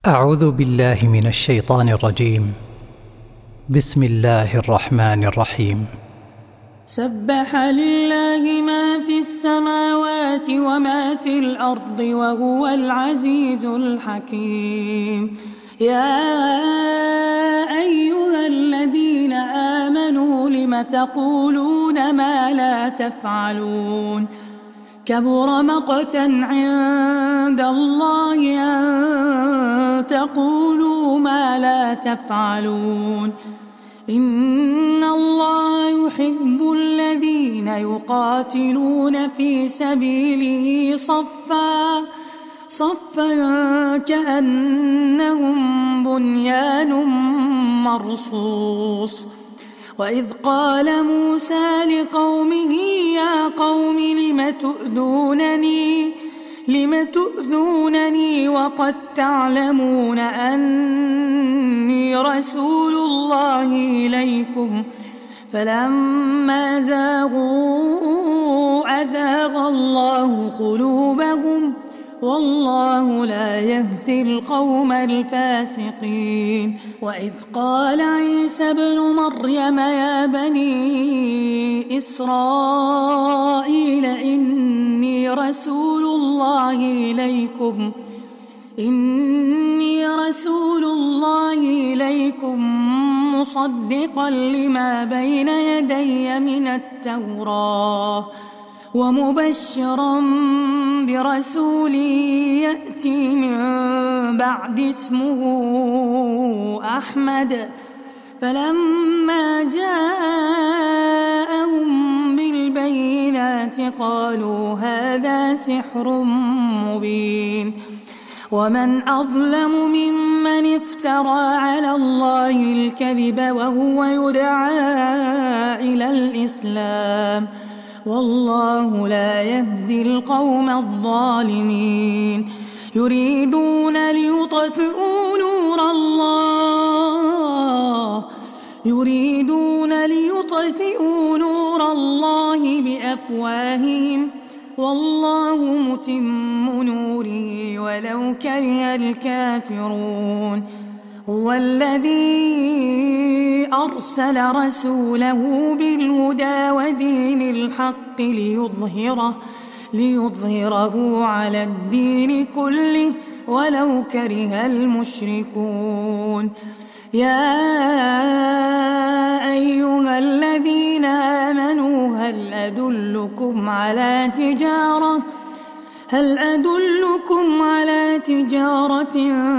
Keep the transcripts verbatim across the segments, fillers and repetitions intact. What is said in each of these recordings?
أعوذ بالله من الشيطان الرجيم. بسم الله الرحمن الرحيم. سبح لله ما في السماوات وما في الأرض وهو العزيز الحكيم. يا أيها الذين آمنوا لم تقولون ما لا تفعلون كبر مقتا عند الله أن تقولوا ما لا تفعلون. إن الله يحب الذين يقاتلون في سبيله صفا صفا كأنهم بنيان مرصوص. وإذ قال موسى لقومه يا قوم لم تؤذونني لم تؤذونني وقد تعلمون أني رسول الله إليكم فلما زاغوا أزاغ الله قلوبهم والله لا يهدي القوم الفاسقين. وإذ قال عيسى ابن مريم يا بني إسرائيل إني رسول الله إليكم إني رسول الله إليكم مصدقا لما بين يدي من التوراة ومبشرا برسول يأتي من بعد اسمه أحمد. فلما جاءهم بالبينات قالوا هذا سحر مبين. ومن أظلم ممن افترى على الله الكذب وهو يدعى إلى الإسلام والله لا يهدي القوم الظالمين. يريدون ليطفئوا نور الله يريدون ليطفئوا نور الله بأفواههم والله متم نوره ولو كره الكافرون. هو الذي أرسل رسوله بالهدى ودين الحق ليظهره ليظهره على الدين كله ولو كره المشركون. يا أيها الذين آمنوا هل أدلكم على تجارة هل أدلكم على تجارة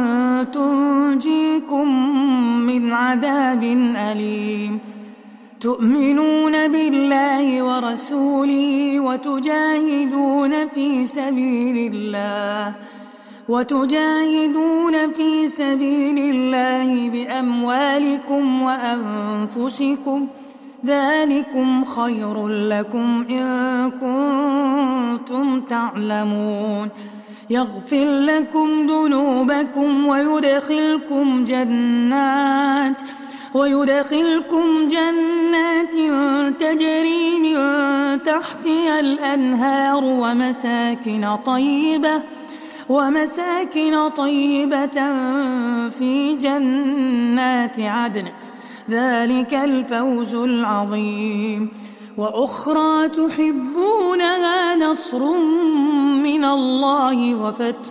تنجيكم من عذاب أليم تؤمنون بالله ورسوله وتجاهدون في سبيل الله وتجاهدون في سبيل الله بأموالكم وأنفسكم ذلكم خير لكم إن كنتم تعلمون. يغفر لكم ذنوبكم ويدخلكم جنات ويدخلكم جنات تجري من تحتها الأنهار ومساكن طيبة ومساكن طيبة في جنات عدن ذلك الفوز العظيم. وأخرى تحبونها نصر من الله وفتح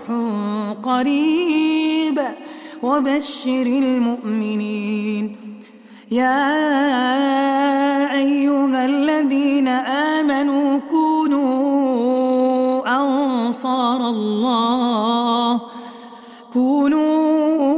قريب وبشر المؤمنين. يا أيها الذين آمنوا كونوا أنصار الله كونوا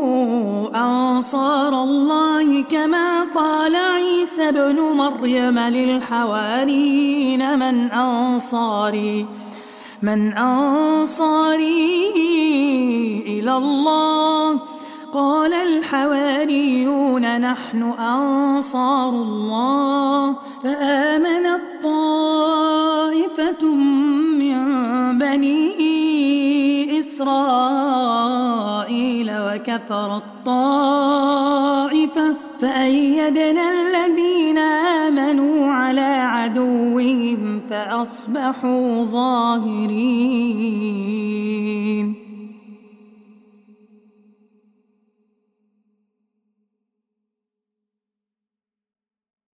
أنصار الله كما قال عيسى ابن مريم للحواريين من أنصاري من أنصاري إلى الله قال الحواريون نحن أنصار الله. فآمنت طائفة من بني إسرائيل وكفرت طائفة فأيدنا الذين آمنوا على عدوهم فأصبحوا ظاهرين.